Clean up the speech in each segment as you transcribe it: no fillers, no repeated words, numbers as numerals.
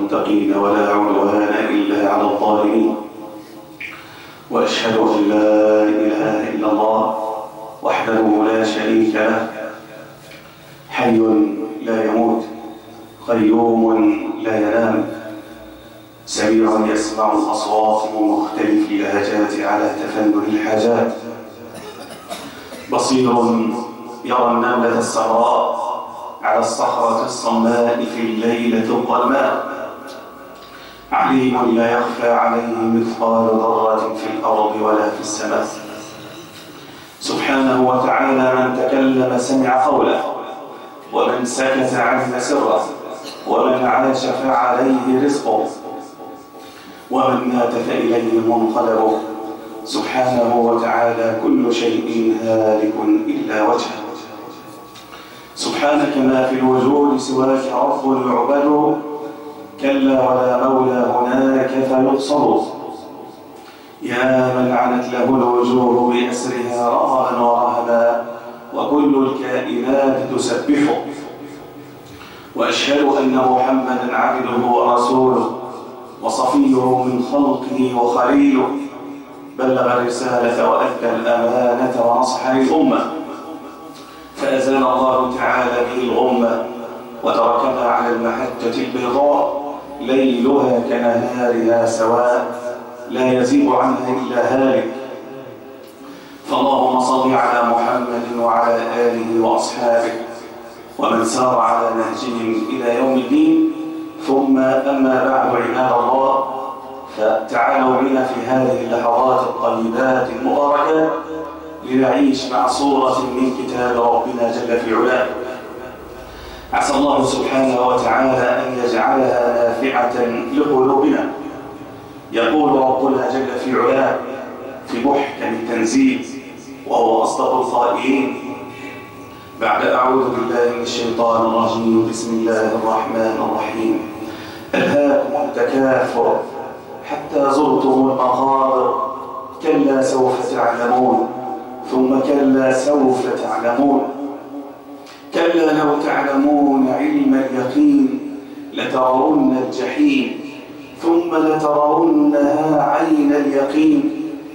للمتقين ولا عدوان إلا على الظالمين، وأشهد أن لا إله إلا الله وحده لا شريك له، حي لا يموت، قيوم لا ينام، سميع يسمع الأصوات من مختلف اللهجات على تفنن الحاجات، بصير يرى النملة السمراء على الصخرة الصماء في الليلة الظلماء، عليم لا يخفى عليه مثقال ذرة في الأرض ولا في السماء. سبحانه وتعالى من تكلم سمع قوله، ومن سكت عرف سره، ومن عاش فعليه رزقه، ومن مات فإليه منقلبه. سبحانه وتعالى كل شيء هالك إلا وجهه. سبحانك ما في الوجود سواك رب يعبد، كلا ولا مولى هناك فيقصد. يا من عنت له الوجوه بأسرها رهبا ورهبا، وكل الكائنات تسبحه. وأشهد أن محمدا عبده ورسوله وصفيه من خلقه وخليله، بلغ الرسالة وأدى الأمانة ونصح للأمة، فأزال الله تعالى به الغمة وتركنا على المحجة البيضاء ليلها كنهارها سواء، لا يزيغ عنها إلا هالك. فاللهم صل على محمد وعلى آله وأصحابه ومن سار على نهجهم إلى يوم الدين. ثم أما بعد، عباد الله، فتعالوا بنا في هذه اللحظات الطيبات المباركات لنعيش مع صورة من كتاب ربنا جل في علاه. عسى الله سبحانه وتعالى أن يجعلها نافعة لقلوبنا. يقول ربنا جل في علاه في محكم التنزيل وهو أصدق القائلين بعد أعوذ بالله من الشيطان الرجيم: بسم الله الرحمن الرحيم. ألهاكم التكاثر حتى زرتم المقابر، كلا سوف تعلمون ثم كلا سوف تعلمون، كلا لو تعلمون علم اليقين لترون الجحيم ثم لترونها عين اليقين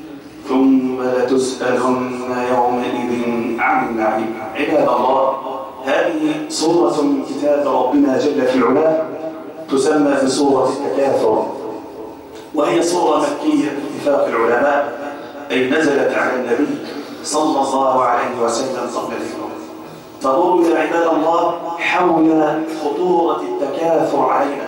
ثم لتسألن يومئذ عن النعيم. عباد الله، هذه سورة من كتاب ربنا جل في علاه تسمى بسورة التكاثر، وهي سورة مكية باتفاق العلماء، أي نزلت على النبي صلى الله عليه وسلم قبل الهجرة. تدور يا عباد الله حول خطورة التكاثر علينا،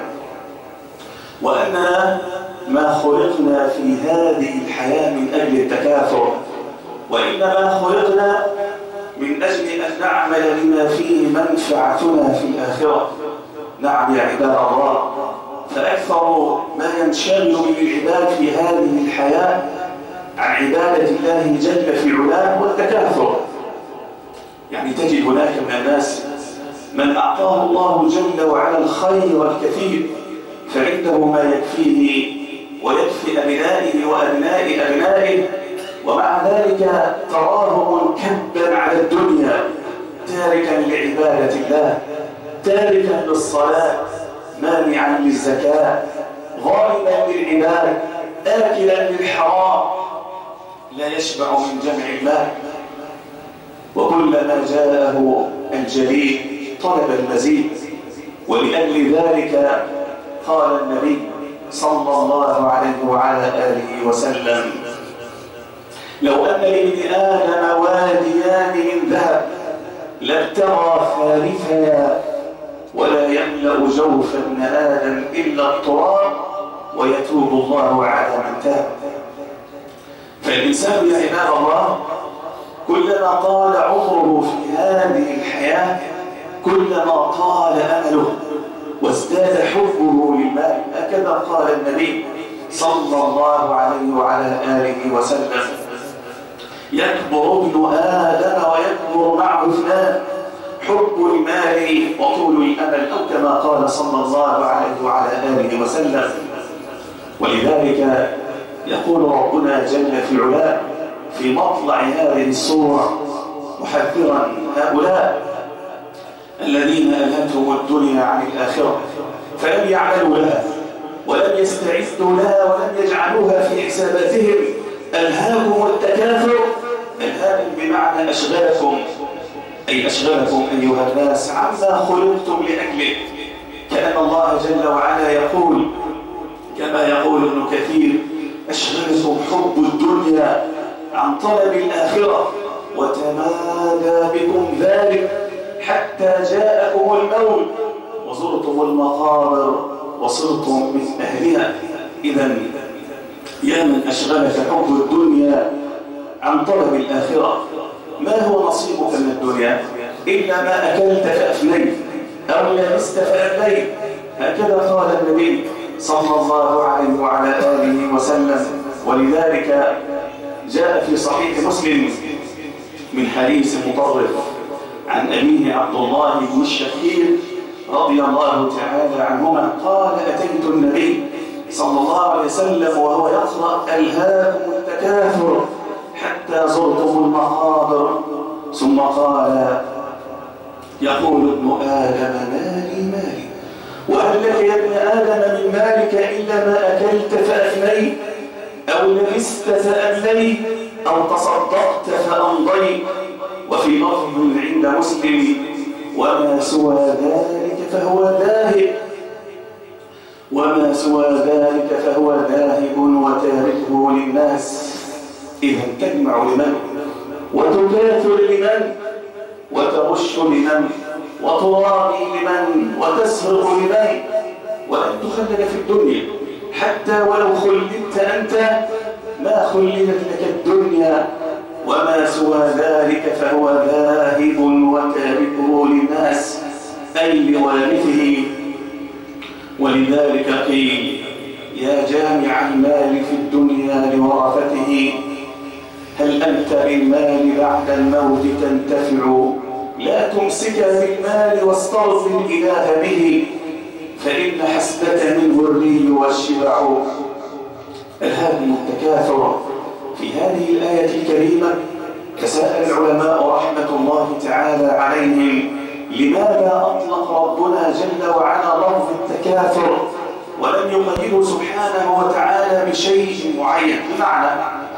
وأننا ما خلقنا في هذه الحياة من أجل التكاثر، وإنما خلقنا من أجل أن نعمل بما فيه منفعتنا في الآخرة. نعم يا عباد الله، فأكثر ما ينشغل به العباد في هذه الحياة عن عبادة الله جل في علاه هو التكاثر. يعني تجد هناك من الناس من أعطاه الله جل وعلا الخير الكثير، فعنده ما يكفيه ويكفي أبنائه وأبناء أبنائه، ومع ذلك تراه منكبا على الدنيا، تاركا لعبادة الله، تاركا للصلاة، مانعا للزكاة، ظالما للعباد، آكلا للحرام، لا يشبع من جمع المال، وكلما جاءه الجليل طلب المزيد. ولأجل ذلك قال النبي صلى الله عليه وعلى آله وسلم: لو أن لابن آدم واديان من ذهب لابتغى ثالثا، ولا يملأ جوف ابن آدم إلا التراب، ويتوب الله على من تاب. فالإنسان يا عباد الله كلما طال عمره في هذه الحياة كلما طال أمله وازداد حبه للمال. هكذا قال النبي صلى الله عليه وعلى آله وسلم: يكبر ابن آدم ويكبر معه اثنان: حب المال وطول الأمل، أو كما قال صلى الله عليه وعلى آله وسلم. ولذلك يقول ربنا جل في علاه في مطلع هذه السورة محذرا هؤلاء الذين ألهتهم الدنيا عن الآخرة فلم يعملوا لها ولم يستعدوا لها ولم يجعلوها في حساباتهم. ألهاكم التكاثر، ألهاكم بمعنى أشغلكم، أي أشغلكم أيها الناس عما خلقتم لأجله. كأن الله جل وعلا يقول كما يقول ابن كثير: أشغلكم حب الدنيا عن طلب الآخرة، وتمادى بكم ذلك حتى جاءكم الموت وزرتم المقابر وصرتم من أهلها. إذن يا من أشغلك حب الدنيا عن طلب الآخرة، ما هو نصيبك من الدنيا إلا ما أكلت فأفنيت أو لبست فأبليت. هكذا قال النبي صلى الله عليه وعلى آله وسلم. ولذلك جاء في صحيح مسلم من حديث مطرف عن أبيه عبد الله بن الشخير رضي الله تعالى عنهما قال: أتيت النبي صلى الله عليه وسلم وهو يقرأ: ألهاكم التكاثر حتى زرتم المقابر. ثم قال: يقول ابن آدم: مالي مالي، وهل لك يا ابن آدم من مالك إلا ما أكلت فأفنيت أو لبست فأبليت أو تصدقت فأمضيت. وفي لفظ عند مسلم: وما سوى ذلك فهو ذاهب، وما سوى ذلك فهو ذاهب وتاركه للناس. إذا تجمع لمن وتكاثر لمن وتغش لمن وترابي لمن وتسرق لمن، ولن تخلد في الدنيا حتى ولو خلدت أنت ما خلدت لك الدنيا. وما سوى ذلك فهو ذاهب وتاركه للناس، أي لوارثه. ولذلك قيل: يا جامع المال في الدنيا لورثته، هل أنت بالمال بعد الموت تنتفع؟ لا تمسك بالمال واسترض الإله به، فإن حسبة منه الري والشبع. ألهاكم التكاثر. في هذه الآية الكريمة تساءل العلماء رحمة الله تعالى عليهم: لماذا أطلق ربنا جل وعلا لفظ التكاثر ولم يقيده سبحانه وتعالى بشيء معين؟ بمعنى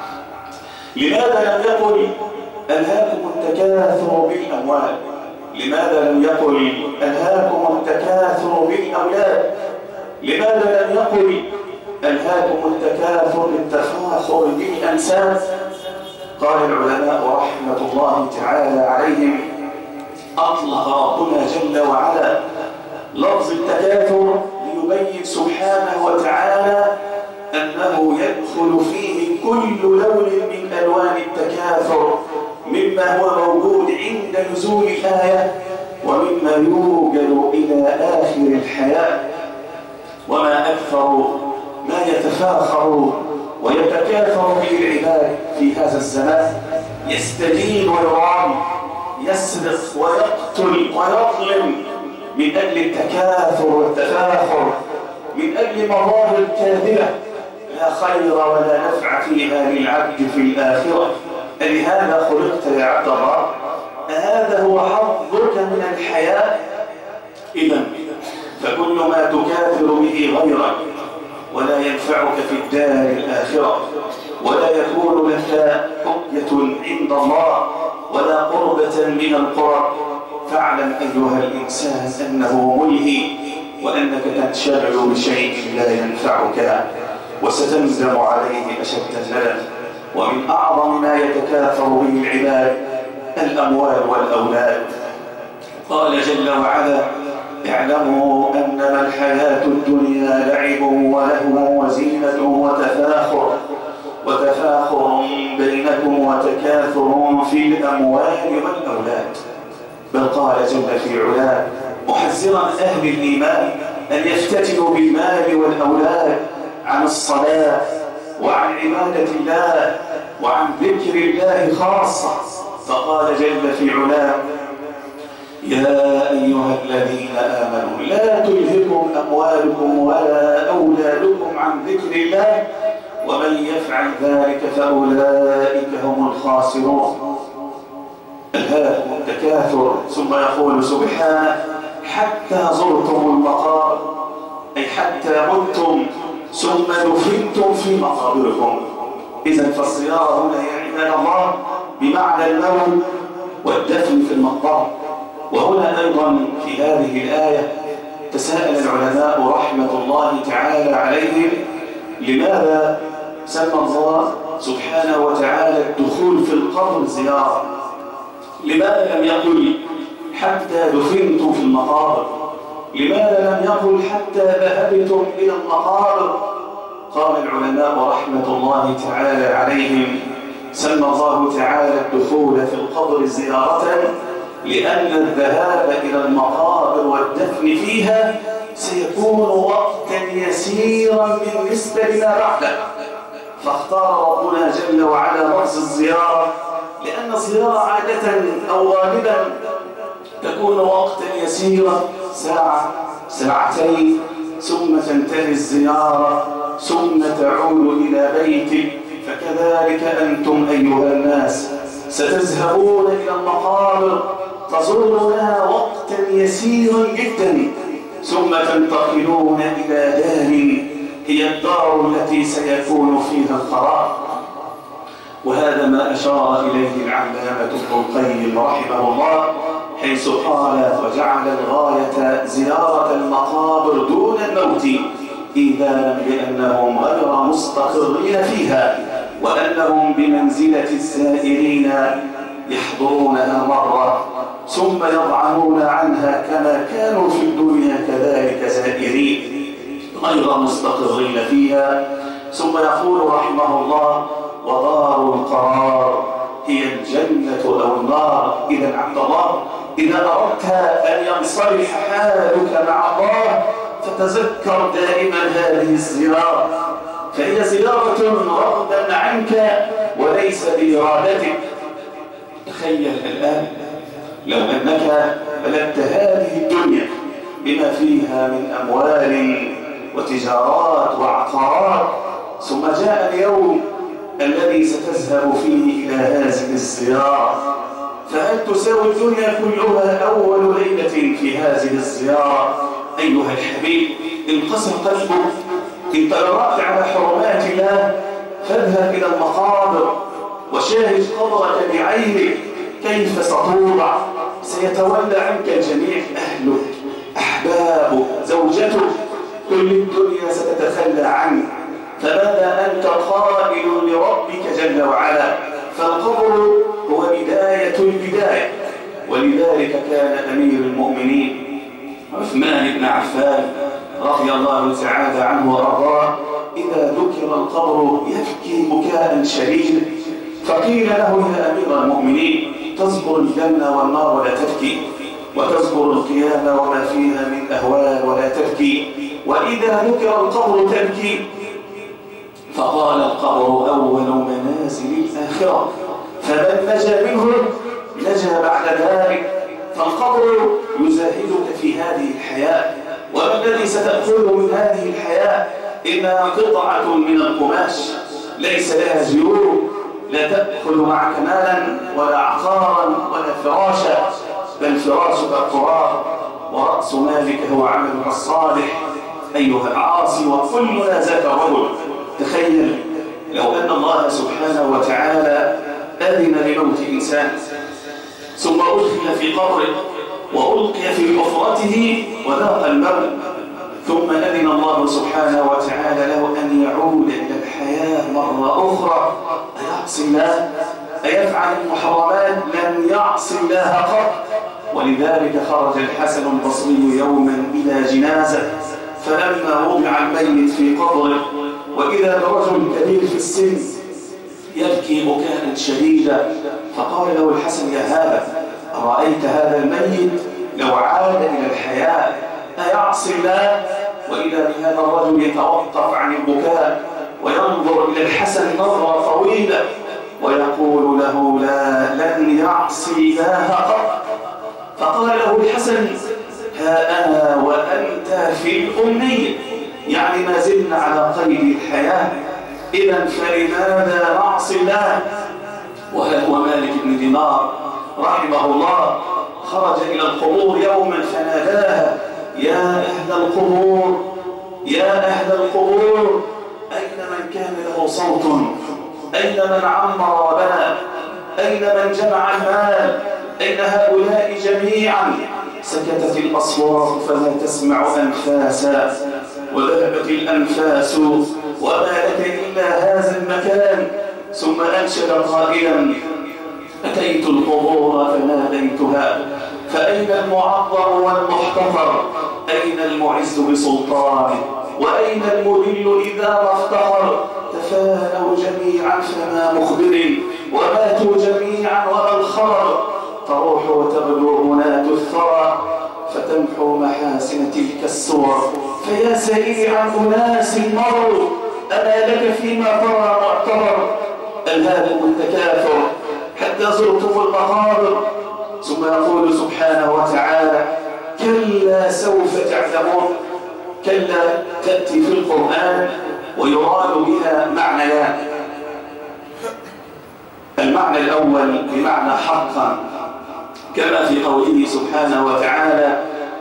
لماذا لم يقل ألهاكم التكاثر بالأموال؟ لماذا لم يقل ألهاكم التكاثر بالأولاد؟ لماذا لم يقل ألهاكم التكاثر بالتفاخر بالأنساب؟ قال العلماء رحمة الله تعالى عليهم: أطلق ربنا جل وعلا لفظ التكاثر ليبين سبحانه وتعالى أنه يدخل فيه كل لون من ألوان التكاثر، مما هو موجود عند نزول الآية ومما يوجد إلى آخر الحياة. وما أكثر ما يتفاخر ويتكاثر به العباد في هذا الزمان، يستدين ويرام، يسرق ويقتل ويظلم من أجل التكاثر والتفاخر، من أجل مظاهر كاذبة لا خير ولا نفع فيها للعبد في الآخرة. ألهذا خلقت يا عبد الله؟ هذا هو حظك من الحياة؟ إذن فكل ما تكاثر به غيرك ولا ينفعك في الدار الآخرة، ولا يكون لك حجة عند الله ولا قربة من القرب، فاعلم أيها الإنسان أنه ملهي، وأنك تنشغل بشيء لا ينفعك وستندم عليه أشد الندم. ومن أعظم ما يتكاثر به العباد الأموال والأولاد. قال جل وعلا: اعلموا أنما الحياة الدنيا لعب ولهو وزينة وتفاخر بينكم وتكاثر في الأموال والأولاد. بل قال جل في علاه محذرا أهل الإيمان أن يفتتنوا بالمال والأولاد عن الصلاة وعن عبادة الله وعن ذكر الله خاصة. فقال جل في علاه: يا أيها الذين آمنوا لا تلهكم أموالكم ولا أولادكم عن ذكر الله ومن يفعل ذلك فأولئك هم الخاسرون. ألهاكم التكاثر. ثم يقول سبحانه: حتى زرتم المقابر، أي حتى متم ثم دفنتم في مقابركم. إذن فالزيارة هنا يا عباد الله بمعنى الموت والدفن في المقبرة. وهنا أيضا في هذه الآية تساءل العلماء رحمة الله تعالى عليهم لماذا سمى الله سبحانه وتعالى الدخول في القبر زيارة؟ لماذا لم يقل حتى دفنتم في المقابر؟ لماذا لم يقل حتى ذهبتم إلى المقابر؟ قال العلماء رحمة الله تعالى عليهم سمى الله تعالى الدخول في القبر زيارة لأن الذهاب إلى المقابر والدفن فيها سيكون وقتا يسيرا بالنسبة لما بعده، فاختار ربنا جل وعلا لفظ الزيارة لأن الزيارة عادة أو غالبا تكون وقتا يسيرا، ساعة ساعتين، ثم تنتهي الزيارة ثم تعود إلى بيتك. فكذلك أنتم أيها الناس ستذهبون إلى المقابر تزورونها وقتا يسيرا جدا، ثم تنتقلون إلى دار هي الدار التي سيكون فيها القرار. وهذا ما أشار إليه العلامة ابن القيم رحمه الله حيث قال وجعل الغاية زيارة المقابر دون الموت إيذانا بأنهم غير مستقرين فيها وأنهم بمنزلة الزائرين يحضرونها مرة ثم يضعنون عنها كما كانوا في الدنيا كذلك زائرين غير مستقرين فيها. ثم يقول رحمه الله ودار القرار هي الجنة أو النار. إذا عبد الله إذا أردت أن ينصلح حالك مع الله فتذكر دائما هذه الزيارة، فهي زيارة رغبا عنك وليس بإرادتك. تخيل الآن لو أنك ملكت هذه الدنيا بما فيها من أموال وتجارات وعقارات، ثم جاء اليوم الذي ستذهب فيه إلى هذه الزيارة، فهل تساوي الدنيا كلها أول ليلة في هذه الزيارة؟ أيها الحبيب انقسم قلبك، إن تجرأت على حرمات الله فاذهب إلى المقابر وشاهد قبرك بعينك كيف ستوضع. سيتولى عنك الجميع، أهلك، أحبابك، زوجتك، كل الدنيا ستتخلى عنك، فماذا أنت قائل لربك جل وعلا؟ فالقبر هو بداية البداية. ولذلك كان أمير المؤمنين عثمان بن عفان رضي الله تعالى عنه وأرضاه إذا ذكر القبر يبكي بكاء شديدا، فقيل له يا أمير المؤمنين تذكر الجنة والنار ولا تبكي، وتذكر القيامة وما فيها من أهوال ولا تبكي، وإذا ذكر القبر تبكي؟ فقال القبر أول منازل الآخرة، فمن نجا منه نجا بعد ذلك. فالقبر يزاهدك في هذه الحياة، وما الذي ستأخذه من هذه الحياة؟ إنها قطعة من القماش ليس لها جيوب، لا تأخذ معك مالا ولا عقارا ولا فراشا، بل فراشك التراب ورأس مالك هو عملك الصالح أيها العاصي، وكلنا ذاك الرجل. تخيل لو أن الله سبحانه وتعالى أذن لموت إنسان ثم أدخل في قبره وألقي في حفرته وذاق الموت، ثم أذن الله سبحانه وتعالى له أن يعود إلى الحياة مرة أخرى، أيعصي الله؟ أيفعل المحرمات؟ لن يعصي الله قط. ولذلك خرج الحسن البصري يوما إلى جنازة، فلما وضع الميت في قبره وإذا برجل كبير في السن يبكي بكاء شديدا، فقال له الحسن يا هذا أرأيت هذا الميت لو عاد إلى الحياة أيعصي الله؟ وإذا بهذا الرجل يتوقف عن البكاء وينظر إلى الحسن نظرة طويلة ويقول له لا، لن يعصي الله قط. فقال له الحسن ها أنا وأنت في الأمنية، يعني ما زلنا على قيد الحياة، إذن فلماذا نعصي الله؟ وهل هو مالك بن دينار رحمه الله خرج إلى القبور يوما فناداها يا أهل القبور، يا أهل القبور، كان له صوت؟ أين من عمر وبنى؟ أين من جمع المال؟ أين هؤلاء جميعا؟ سكتت الأصوات فلا تسمع أنفاسا، وذهبت الأنفاس وما لك إلا هذا المكان. ثم أنشد قائلا: أتيت القبور فناديتها، فأين المعظم والمحتقر؟ أين المعز بسلطانه؟ وأين المذل إذا ما افتقر؟ تفانوا جميعا فما مخبر، وماتوا جميعا وما الخبر. تروح وتبدو مناة الثرى، فتمحو محاسن تلك الصور. فيا سائلي عن أناس مروا، أما لك فيما ترى معتبر؟ ألهاكم التكاثر حتى زرتم المقابر. ثم يقول سبحانه وتعالى: كلا سوف تعلمون. كلا تأتي في القرآن ويراد بها معنيان. المعنى الأول بمعنى حقا، كما في قوله سبحانه وتعالى: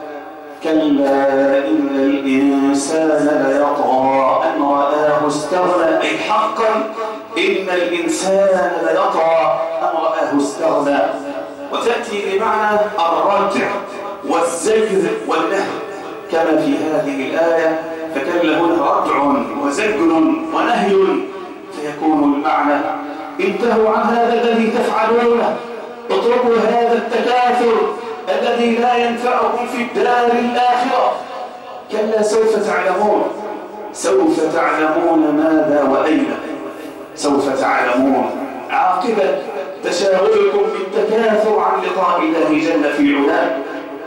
كلا إن الإنسان ليطغى أن رآه استغنى. أي حقا إن الإنسان ليطغى أن رآه استغنى. وتأتي بمعنى الرجع والزجر والنهي كما في هذه الآية. فكلا هنا رجع وزجر ونهي، فيكون المعنى: انتهوا عن هذا الذي تفعلونه، اتركوا هذا التكاثر الذي لا ينفعكم في الدار الآخرة. كلا سوف تعلمون. سوف تعلمون ماذا وأين؟ سوف تعلمون عاقبة تشاغلكم بالتكاثر عن لقاء الله جل في علاه،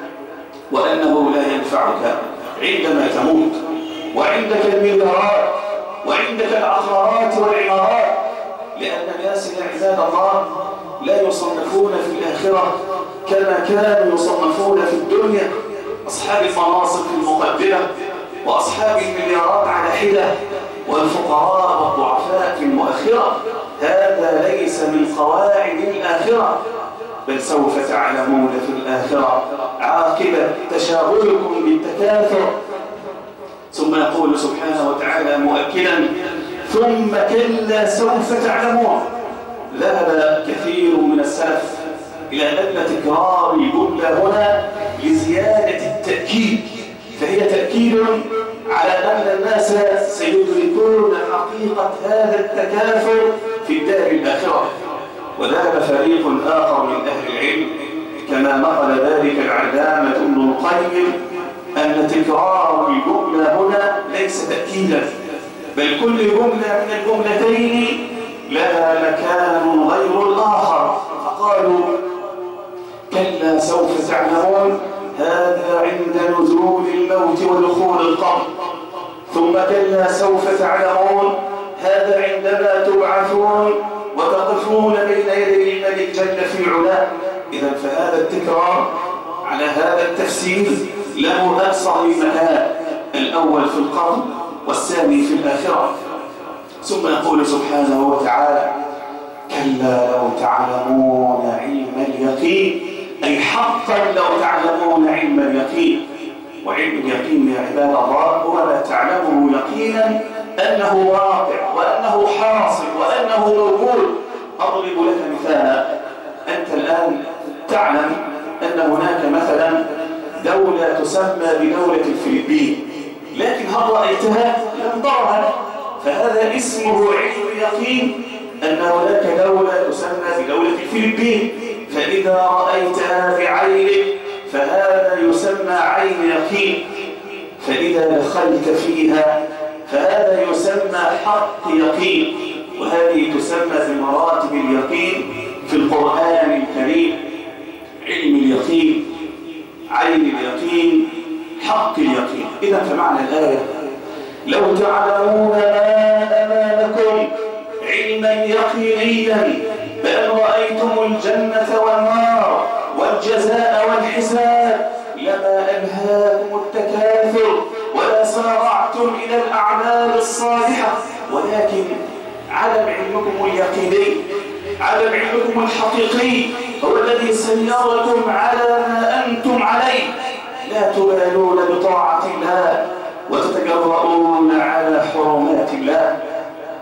وأنه لا ينفعك عندما تموت، وعندك المليارات، وعندك العقارات والعمارات. لأن الناس يا عباد الله لا يصنفون في الآخرة كما كانوا يصنفون في الدنيا. أصحاب المناصب في المقدمة، وأصحاب المليارات على حدة، والفقراء والضعفاء في المؤخرة. هذا ليس من قواعد الآخرة، بل سوف تعلمون في الآخرة عاقبة تشاغلكم بالتكاثر. ثم يقول سبحانه وتعالى مؤكدا: ثم كلا سوف تعلمون. ذهب كثير من السلف إلى أن تكرار الجملة هنا لزيادة التأكيد، فهي تأكيد على أن الناس سيدركون حقيقة هذا التكاثر في الدار الآخرة. وذهب فريق آخر من أهل العلم كما نقل ذلك العلامة ابن القيم أن تكرار الجملة هنا ليس تأكيدا، بل كل جملة من الجملتين لها مكان غير الآخر. فقالوا: كلا سوف تعلمون، هذا عند نزول الموت ودخول القبر. ثم كلا سوف تعلمون، هذا عندما تبعثون وتقفون بين يدي الملك جل في علاه. إذا فهذا التكرار على هذا التفسير له أكثر من مكان، الأول في القبر والثاني في الآخرة. ثم يقول سبحانه وتعالى: كلا لو تعلمون علم اليقين، أي حقا لو تعلمون علم اليقين. وعلم اليقين يا عباد الله هو ما تعلمه يقينا أنه واقع وأنه حاصل وأنه موجود. أضرب لك مثالا: أنت الآن تعلم أن هناك مثلا دولة تسمى بدولة الفلبين، لكن هل رأيتها؟ لم ترها. فهذا اسمه علم اليقين أن هناك دولة تسمى بدولة الفلبين. فإذا رأيتها بعينك فهذا يسمى عين يقين. فإذا دخلت فيها فهذا يسمى حق يقين. وهذه تسمى بمراتب اليقين في القرآن الكريم: علم اليقين، عين اليقين، حق اليقين. إذا فمعنى الآية: لو تعلمون ما أمامكم علما يقينيا بأن رأيتم الجنة والنار والجزاء والحساب لما ألهاكم التكاثر ولا سارعتم إلى الأعمال الصالحة. ولكن عدم علمكم اليقيني، عدم علمكم الحقيقي هو الذي سيركم على ما أنتم عليه. لا تبالون بطاعة الله وتتجرؤون على حرمات الله.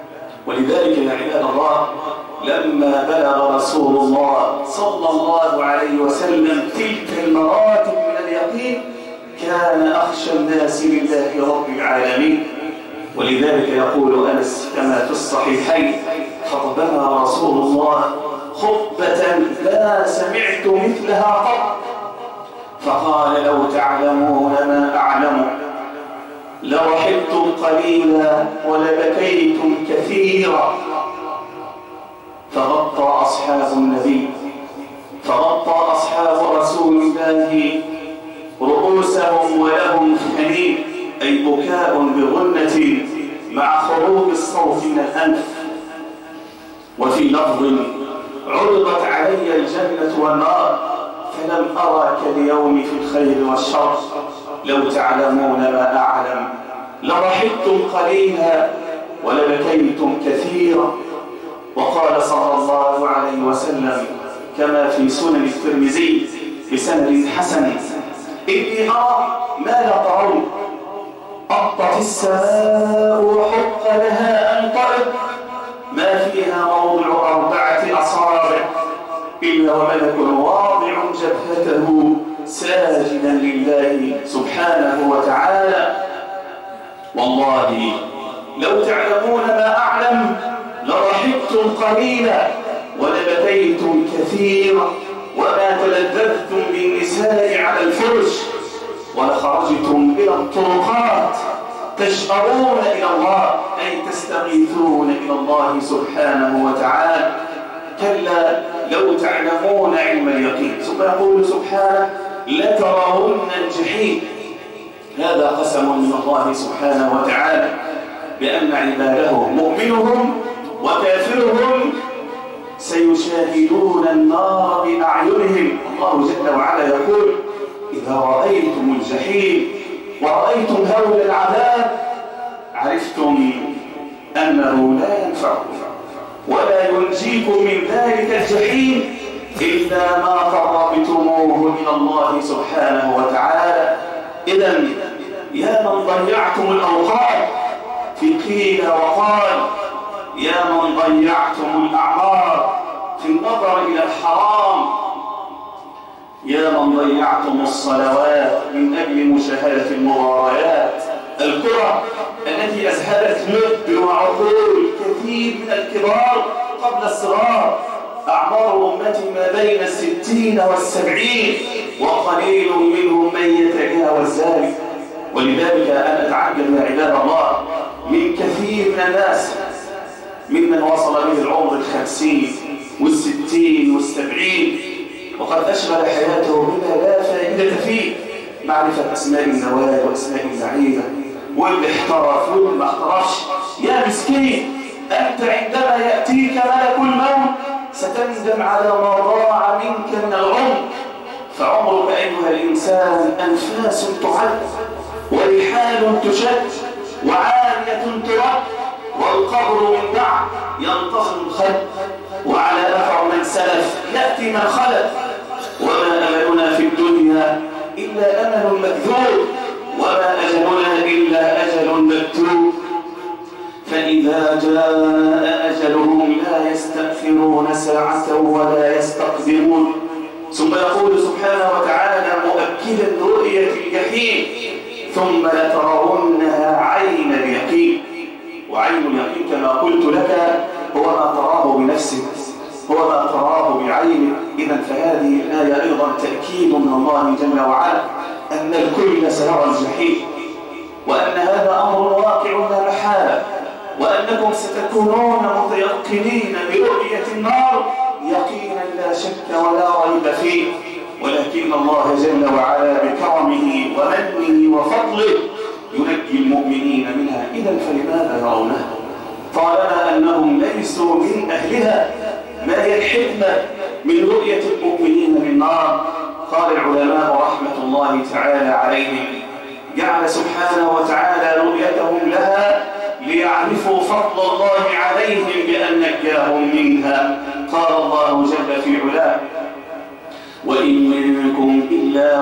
ولذلك يا عباد الله لما بلغ رسول الله صلى الله عليه وسلم تلك المراتب من اليقين كان أخشى الناس لله رب العالمين. ولذلك يقول أنس كما في الصحيحين: خطبنا رسول الله خطبة لا سمعت مثلها قط، فقال: لو تعلمون ما أعلم لرحبتم قليلا ولبكيتم كثيرا. فغطى أصحاب رسول الله رؤوسهم ولهم حنين، أي بكاء بغنة مع خروج الصوت من الأنف. وفي لفظ: عرضت علي الجنة والنار فلم أرى كاليوم في الخير والشر، لو تعلمون ما أعلم لرحبتم قليلا ولبكيتم كثيرا. وقال صلى الله عليه وسلم كما في سنن الترمذي بسند حسن: إني أرى ما لا ترون، أطت السماء وحق لها أن طرد، ما فيها موضع 4 أصابع إلا وملك واضع جبهته ساجدا لله سبحانه وتعالى. والله لو تعلمون ما أعلم لرحبتم قليلا ولبكيتم كثيرا، وما تلذذتم بالنساء على الفرش، ولخرجتم إلى الطرقات تشأرون إلى الله، أي تستغيثون إلى الله سبحانه وتعالى. كلا لو تعلمون علم اليقين. ثم يقول سبحانه: لترون الجحيم. هذا قسم من الله سبحانه وتعالى بأن عباده مؤمنهم وكافرهم سيشاهدون النار بأعينهم. الله جل وعلا يقول: إذا رأيتم الجحيم ورأيتم هول العذاب عرفتم أنه لا ينفعكم ولا ينجيكم من ذلك الجحيم إلا ما قربتموه إلى الله سبحانه وتعالى. إذن يا من ضيعتم الأوقات في قيل وقال، يا من ضيعتم الأعمار في النظر إلى الحرام، يا من ضيعتم الصلوات من أجل مشاهدة المباريات، الكرة التي أزهدت لب وعقول كثير من الكبار قبل الصغار. أعمار أمتي ما بين 60 و70 وقليل منهم من يتجاوز ذلك. ولذلك أنا أتعجب يا عباد الله من كثير من الناس ممن وصل به العمر 50 و60 و70 وقد أشغل حياته بما لا فائدة فيه، معرفة أسماء النوادي وأسماء اللعيبة، واللي احترف واللي ما احترفش. يا مسكين، أنت عندما يأتيك ملك الموت ستندم على ما ضاع منك من العمر. فعمرك أيها الإنسان أنفاس تعد ورحال تشد وعانية ترد، والقبر من بعد ينتظر الخلق، وعلى أثر من سلف يأتي من خلف. وما أملنا في الدنيا إلا أمل مكذوب، وما أجلنا إلا أجل مكتوب. فإذا جاء أجلهم لا يستأخرون ساعة ولا يستقدمون. ثم يقول سبحانه وتعالى مؤكدا رؤية الجحيم: ثم لترونها عين اليقين. وعين اليقين كما قلت لك هو ما تراه بنفسك، هو ما تراه بعينك. إذن فهذه الآية أيضا تأكيد من الله جل وعلا أن الكل سيرى الجحيم، وأن هذا أمر واقع لا محالة، وأنكم ستكونون متيقنين برؤية النار يقينا لا شك ولا ريب فيه. ولكن الله جل وعلا بكرمه ومنه وفضله ينجي المؤمنين منها. إذن فلماذا يرونها طالما أنهم ليسوا من أهلها؟ ما هي الحكمة من رؤية المؤمنين بالنار؟ قال العلماء رحمة الله تعالى عليهم: جعل سبحانه وتعالى رؤيتهم لها ليعرفوا فضل الله عليهم بأن نجاهم منها. قال الله جل في علاه: وإن منكم إلا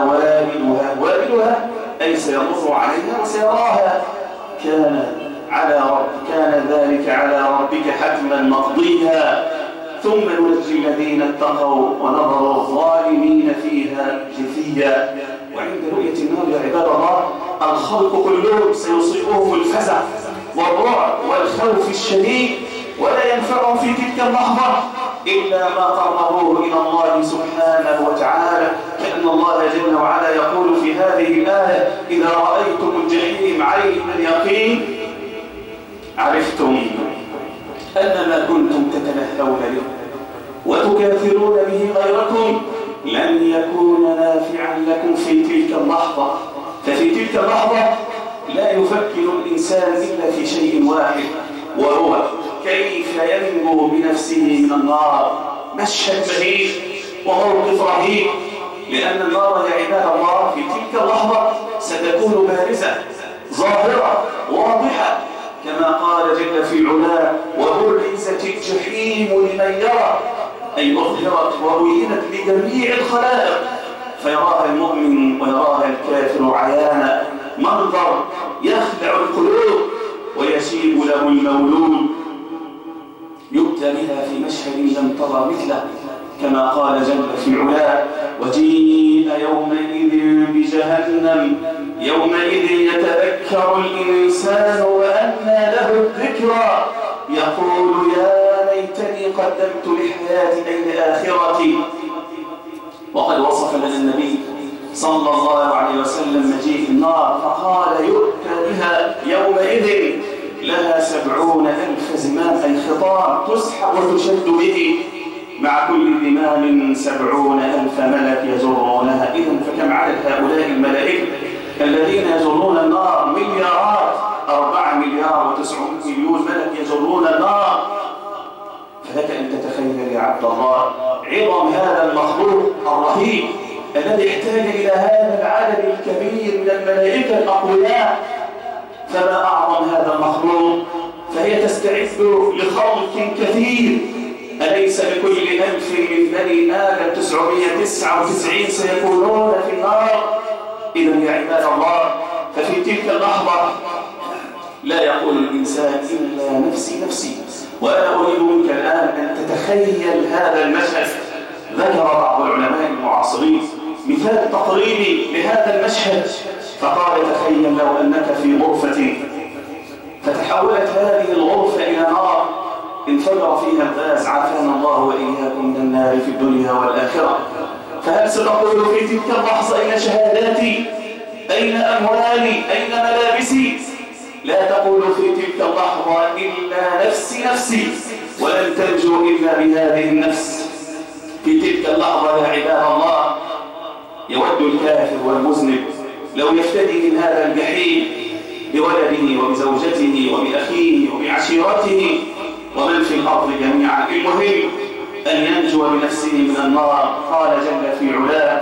واردها أي سيمر عليها وسيراها، كان وكان ذلك على ربك حتما مقضيا ثم ننجي الذين اتقوا ونظر الظالمين فيها جثيا. وعند رؤية النار يا عباد الله الخلق كلهم سيصيبهم الفزع والرعب والخوف الشديد، ولا ينفعهم في تلك اللحظة إلا ما قربوه إلى الله سبحانه وتعالى، كأن الله جل وعلا يقول في هذه الآية: إذا رأيتم الجحيم عين اليقين عرفتم أن ما كنتم تتنهون به وتكاثرون به غيركم لن يكون نافعا لكم في تلك اللحظة. ففي تلك اللحظة لا يفكر الإنسان إلا في شيء واحد، وهو كيف ينجو بنفسه من النار. مشهد مهيب وموقف رهيب، لأن النار يا عباد الله في تلك اللحظة ستكون بارزة ظاهرة واضحة، كما قال جل في علاه: وبرزت الجحيم لمن يرى، أي أظهرت وبينت لجميع الخلائق فيراها المؤمن ويراها الكافر عيانا، منظر يخدع القلوب ويشيب له المولود، يؤتى بها في مشهد لم ترى مثله، كما قال جل في علاه: وجيء يومئذ بجهنم يومئذ يتذكر الإنسان وأنى له الذكرى يقول يا ليتني قدمت لحياتي أي لآخرتي. وقد وصف لنا النبي صلى الله عليه وسلم مجيء النار فقال: يؤتى بها يومئذ لها 70,000 زمام، أي خطام تسحب وتشد به، مع كل زمام 70,000 ملك يجرونها. إذن فكم عدد هؤلاء الملائكة الذين يجرون النار؟ مليارات، 4 مليار و900 مليون ملك يجرون النار. فلك أن تتخيل يا عبد الله عظم هذا المخلوق الرهيب الذي احتاج إلى هذا العدد الكبير من الملائكة الأقوياء. فما أعظم هذا المخلوق، فهي تستعد لخلق كثير. أليس لكل 1000 من بني آدم 999 سيكونون في النار؟ إذن يا عباد الله ففي تلك اللحظة لا يقول الإنسان إلا نفسي نفسي. وأنا أريد منك الآن أن تتخيل هذا المشهد. ذكر بعض العلماء المعاصرين مثال تقريبي لهذا المشهد فقال: تخيل لو أنك في غرفة فتحولت هذه الغرفة إلى نار انفجر فيها الغاز، عافانا الله وإياكم من النار في الدنيا والآخرة. فهل ستقول في تلك اللحظة: أين شهاداتي؟ أين أموالي؟ أين ملابسي؟ لا تقول في تلك اللحظة إلا نفسي نفسي، ولن تنجو إلا بهذه النفس. في تلك اللحظة يا عباد الله يود الكافر والمذنب لو يفتدي من هذا الجحيم بولده وبزوجته وبأخيه وبعشيرته ومن في الأرض جميعا، المهم أن ينجو بنفسه من النار. قال جل في علاه: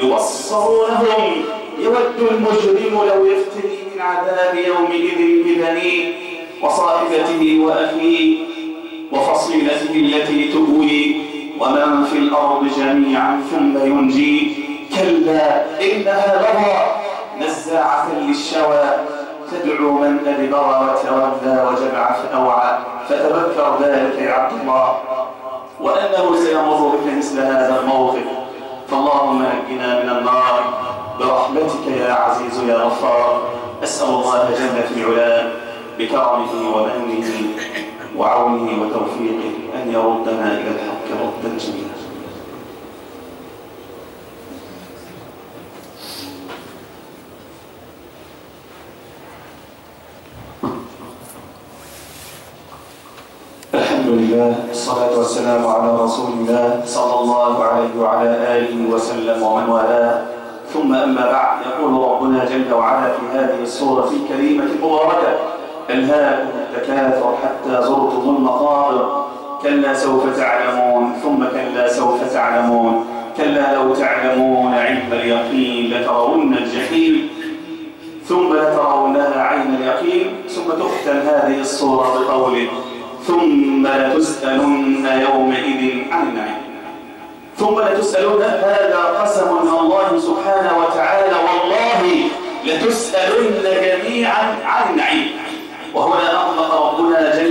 يبصرونهم يود المجرم لو يفتدي من عذاب يومئذ ببنيه وصاحبته وأخيه وفصيلته التي تؤوي ومن في الأرض جميعا ثم ينجيه. كلا إنها لظى نزاعة للشوى تدعو من أدبر وتولى وجمع فأوعى. فتذكر ذلك يا عبد الله وأنه سيمر بك مثل هذا الموقف. فاللهم نجنا من النار برحمتك يا عزيز يا غفار. أسأل الله جل في علاه بكرمه ومنه وعونه وتوفيقه أن يردنا إلى الحق ردا جميلا. الحمد لله والصلاة والسلام على رسول الله صلى الله عليه وعلى آله وسلم ومن والاه. ثم أما بعد، يقول ربنا جل وعلا في هذه السورة الكريمة المباركة: ألهاكم التكاثر حتى زرتم المقابر كلا سوف تعلمون ثم كلا سوف تعلمون كلا لو تعلمون علم اليقين لترون الجحيم ثم لترونها عين اليقين. ثم تختم هذه السورة بقوله: ثم لتسألن يومئذ عن النعيم. ثم لتسألن، هذا قسم من الله سبحانه وتعالى: والله لتسألن جميعا عن النعيم. وهنا أطلق ربنا جل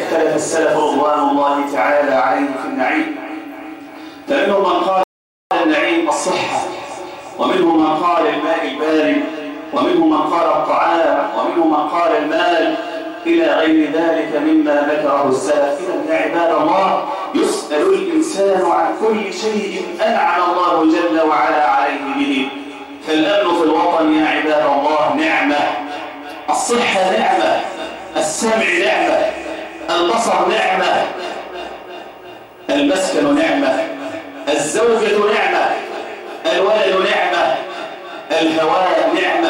اختلف السلف رضوان الله تعالى عليهم في النعيم، فمنهم من قال النعيم الصحة، ومنهم من قال الماء البارد، ومنهم من قال الطعام، ومنهم من قال المال، إلى غير ذلك مما ذكره السلف. إذا يا عباد الله يسأل الإنسان عن كل شيء أنعم الله جل وعلا عليه به. فالأمن في الوطن يا عباد الله نعمة، الصحة نعمة، السمع نعمة، البصر نعمة، المسكن نعمة، الزوجة نعمة، الولد نعمة، الهواء نعمة،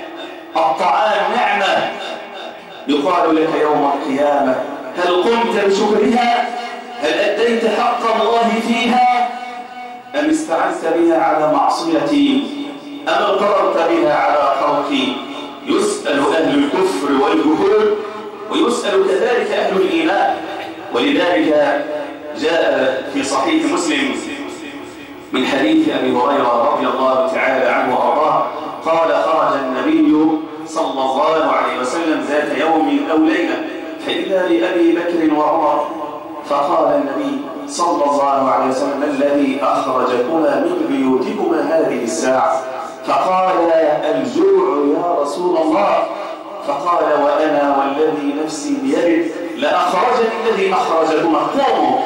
الطعام نعمة. يقال لك يوم القيامة هل قمت بشكرها؟ هل أديت حق الله فيها؟ أم استعنت بها على معصيتي؟ أم اضطررت بها على خلقي؟ يسأل أهل الكفر والجهود، ويسأل كذلك أهل الإيمان. ولذلك جاء في صحيح مسلم من حديث أبي هريرة رضي الله تعالى عنه وأرضاه قال: خرج النبي صلى الله عليه وسلم ذات يوم أو ليلة فإذا بأبي بكر وعمر، فقال النبي صلى الله عليه وسلم: الذي أخرجكما من بيوتكما هذه الساعة؟ فقال: الجوع يا رسول الله. فقال: وأنا والذي نفسي بيده لأخرجني الذي أخرجكما، قوموا.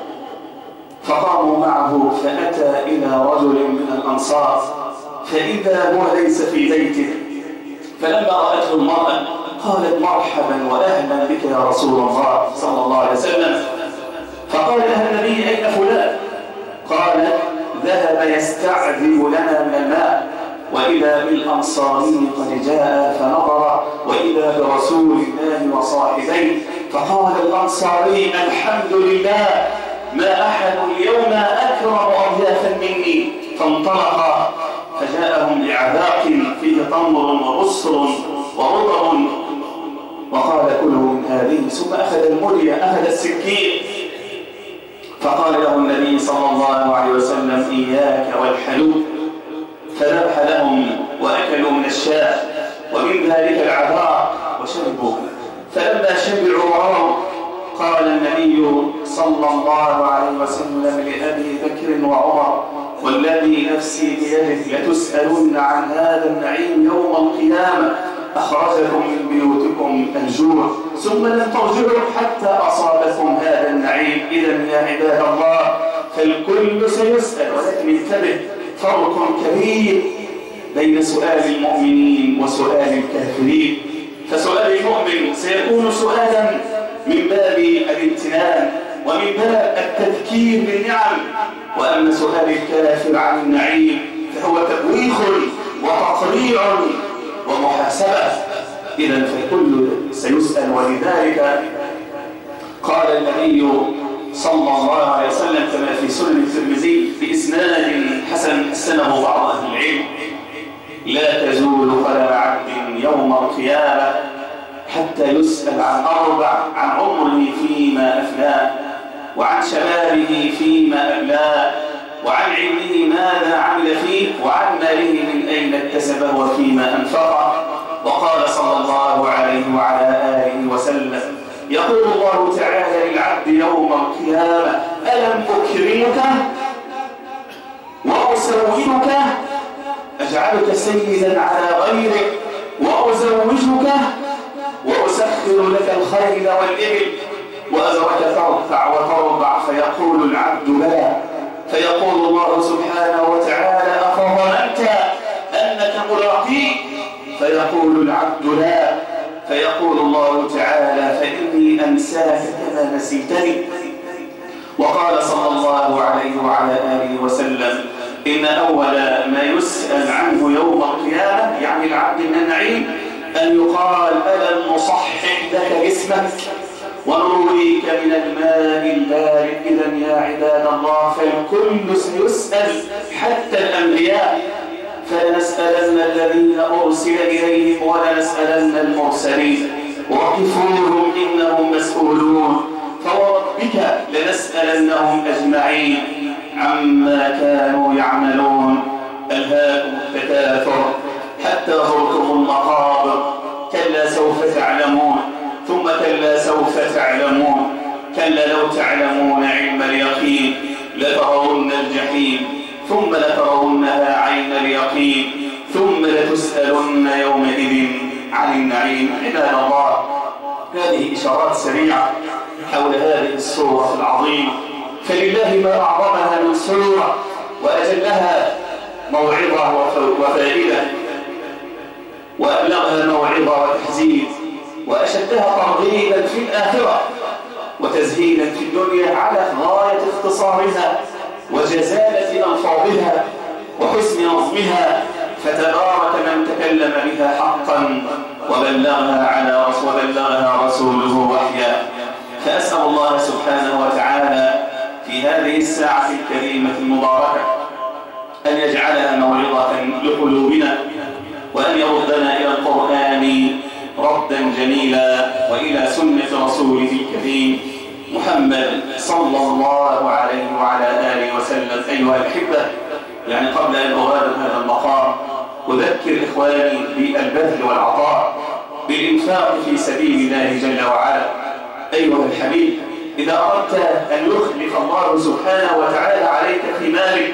فقاموا معه فأتى إلى رجل من الأنصار فإذا هو ليس في بيته، فلما رأته المرأة قالت: مرحبا وأهلا بك يا رسول الله صلى الله عليه وسلم. فقال لها النبي: أين فلان؟ قال: ذهب يستعذب لنا من الماء. وإذا بالأنصاري قد جاء فنظر وإذا برسول الله وصاحبيه، فقال الأنصاري: الحمد لله، ما أحد اليوم أكرم أضيافا مني. فانطلق فجاءهم بعذاق فيه تمر وبصر ورطب، وقال: كلوا من هذه. ثم أخذ الملية، أخذ السكين، فقال له النبي صلى الله عليه وسلم: إياك والحلوب. فذبح لهم وأكلوا من الشاة ومن ذلك العذاق وشربوا. فلما شبعوا وروا قال النبي صلى الله عليه وسلم لأبي بكر وعمر: والذي نفسي بيده لتسألن عن هذا النعيم يوم القيامة. أخرجكم من بيوتكم الجوع ثم لم ترجعوا حتى أصابكم هذا النعيم. إذن يا عباد الله فالكل سيسأل، ولكن انتبه، فرق كبير بين سؤال المؤمنين وسؤال الكافرين. فسؤال المؤمن سيكون سؤالا من باب الامتنان ومن باب التذكير بالنعم، وأما سؤال الكافر عن النعيم فهو تبويخ وتقريع ومحاسبة. إذن فالكل سيسأل. ولذلك قال النبي صلى الله عليه وسلم كما في سنن الترمذي بإسناد حسن حسنه بعض أهل العلم: لا تزول قدم عبد يوم القيامة حتى يسأل عن أربع: عن عمره فيما أفناه، وعن شبابه فيما أبلاه، وعن علمه ماذا عمل فيه، وعن ماله من أين اكتسبه وفيما أنفقه. وقال صلى الله عليه وعلى آله وسلم: يقول الله تعالى للعبد يوم القيامة: ألم أكرمك وأسودك، أجعلك سيدا على غيرك، وأزوجك وأسخر لك الخيل والإبل، وأذرك ترفع وترضع. فيقول العبد: بلى. فيقول الله سبحانه وتعالى: أفظننت أنك ملاقيه؟ فيقول العبد: لا. فيقول الله تعالى: فإني أنساك كما نسيتني. وقال صلى الله عليه وعلى آله وسلم: إن أول ما يسأل عنه يوم القيامة يعني العبد من النعيم أن يقال: ألم نصحح لك جسمك ونرويك من الماء البارد. إذن يا عباد الله فالكل سيسأل حتى الأنبياء، فلنسألن الذين أرسل إليهم ولنسألن المرسلين، وقفوهم إنهم مسؤولون. فوربك لنسألنهم أجمعين عما كانوا يعملون. ألهاكم التكاثر حتى زرتم المقابر، كلا سوف تعلمون ثم كلا سوف تعلمون كلا لو تعلمون علم اليقين لترون الجحيم ثم لترونها عين اليقين ثم لتسألن يومئذ عن النعيم. عباد الله، هذه إشارات سريعة حول هذه السورة العظيمة، فلله ما أعظمها من سورة وأجلها موعظة وفائدة، وأبلغها موعظة وتحذير، وأشدها ترغيبا في الآخرة وتزهيدا في الدنيا على غاية اختصارها وجزالة ألفاظها وحسن نظمها، فتبارك من تكلم بها حقا وبلغها رسوله وحيا. فأسأل الله سبحانه وتعالى في هذه الساعة الكريمة المباركة أن يجعلها موعظة لقلوبنا، وأن يردنا إلى القرآن ردا جميلا وإلى سنة رسوله الكريم محمد صلى الله عليه وعلى آله وسلم. أيها الأحبة، يعني قبل أن أغادر هذا المقام أذكر إخواني بالبذل والعطاء بالإنفاق في سبيل الله جل وعلا. أيها الحبيب، إذا أردت أن يخلف الله سبحانه وتعالى عليك في مالك،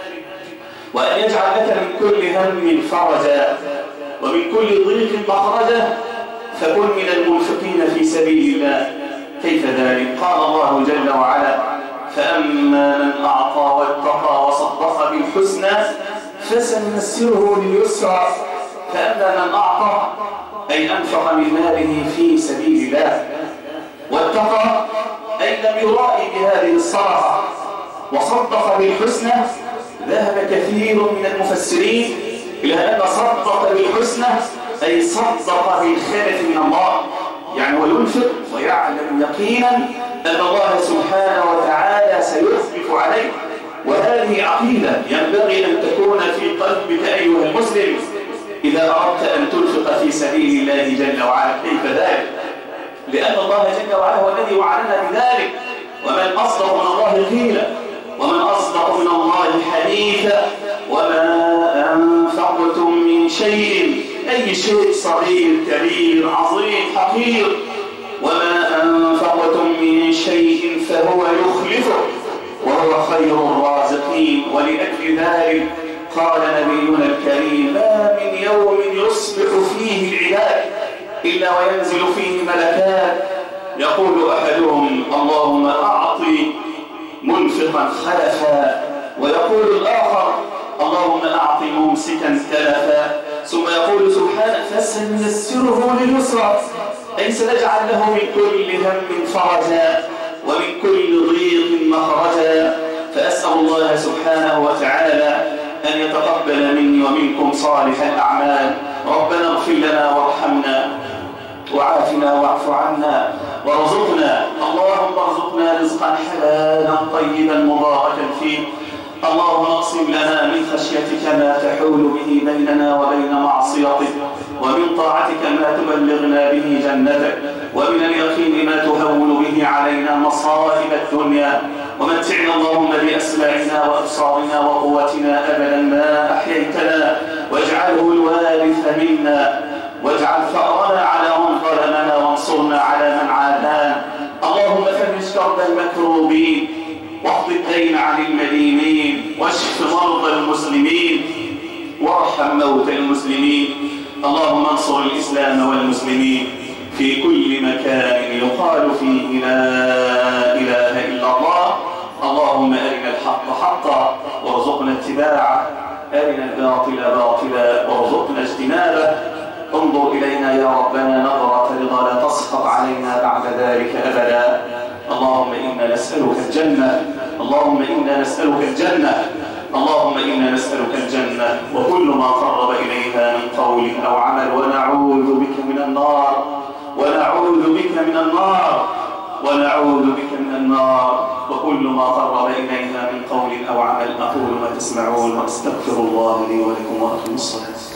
وأن يجعل لك من كل هم فرجا ومن كل ضيق مخرجا، فكن من المنفقين في سبيل الله. كيف ذلك؟ قال الله جل وعلا: فأما من أعطى واتقى وصدق بالحسنى فسنيسره لليسرى. فأما من أعطى أي أنفق من ماله في سبيل الله، واتقى أي لم يرائي بهذه الصدقة، وصدق بالحسنى. ذهب كثير من المفسرين إلى أن صدق بالحسنى أي صدق بالخير من الله، يعني وينفق ويعلم يقينا أن الله سبحانه وتعالى سيخلف عليه. وهذه عقيدة ينبغي أن تكون في قلبك أيها المسلم إذا أردت أن تنفق في سبيل الله جل وعلا. كيف ذلك؟ لأن الله جل وعلا هو الذي وعدنا بذلك. ومن أصدق من الله قيلا ومن أصدق من الله حديثا. وما أنفقتم من شيء، أي شيء صغير كبير عظيم حقير، وما أنفقتم من شيء فهو يخلفه وهو خير الرازقين. ولأجل ذلك قال نبينا الكريم: ما من يوم يصبح فيه العباد إلا وينزل فيه ملكان يقول أحدهم: اللهم أعطي منفقا خلفا، ويقول الآخر: اللهم أعطي ممسكا تلفا. ثم يقول سبحانه: فسنيسره لليسرى، أي سنجعل له من كل هم فرجا ومن كل ضيق مخرجا. فأسأل الله سبحانه وتعالى أن يتقبل مني ومنكم صالح الأعمال. ربنا اغفر لنا وارحمنا وعافنا واعف عنا وارزقنا، اللهم ارزقنا رزقا حلالا طيبا مباركا فيه. اللهم اقسم لنا من خشيتك ما تحول به بيننا وبين معصيتك، ومن طاعتك ما تبلغنا به جنتك، ومن اليقين ما تهون به علينا مصائب الدنيا. ومتعنا اللهم بأسماعنا وأبصارنا وقوتنا أبدا ما أحييتنا، واجعله الوارث منا، واجعل ثأرنا على من ظلمنا وانصرنا على من عادانا. اللهم فرج كرب المكروبين، واقض الدين عن المدينين، واشف مرضى المسلمين، وارحم موتى المسلمين. اللهم انصر الإسلام والمسلمين في كل مكان يقال فيه لا إله إلا الله. اللهم أرنا الحق حقا وارزقنا اتباعه، أرنا الباطل باطلا وارزقنا اجتنابه. انظر إلينا يا ربنا نظرة رضا لا تسخط علينا بعد ذلك أبدا. اللهم إنا نسألك الجنة، اللهم إنا نسألك الجنة، اللهم إنا نسألك الجنة وكل ما قرب إليها من قول أو عمل، ونعوذ بك من النار، ونعوذ بك من النار، ونعوذ بك من النار وكل ما قرب إليها من قول أو عمل. أقول ما تسمعون وأستغفر الله لي ولكم وأقم الصلاة.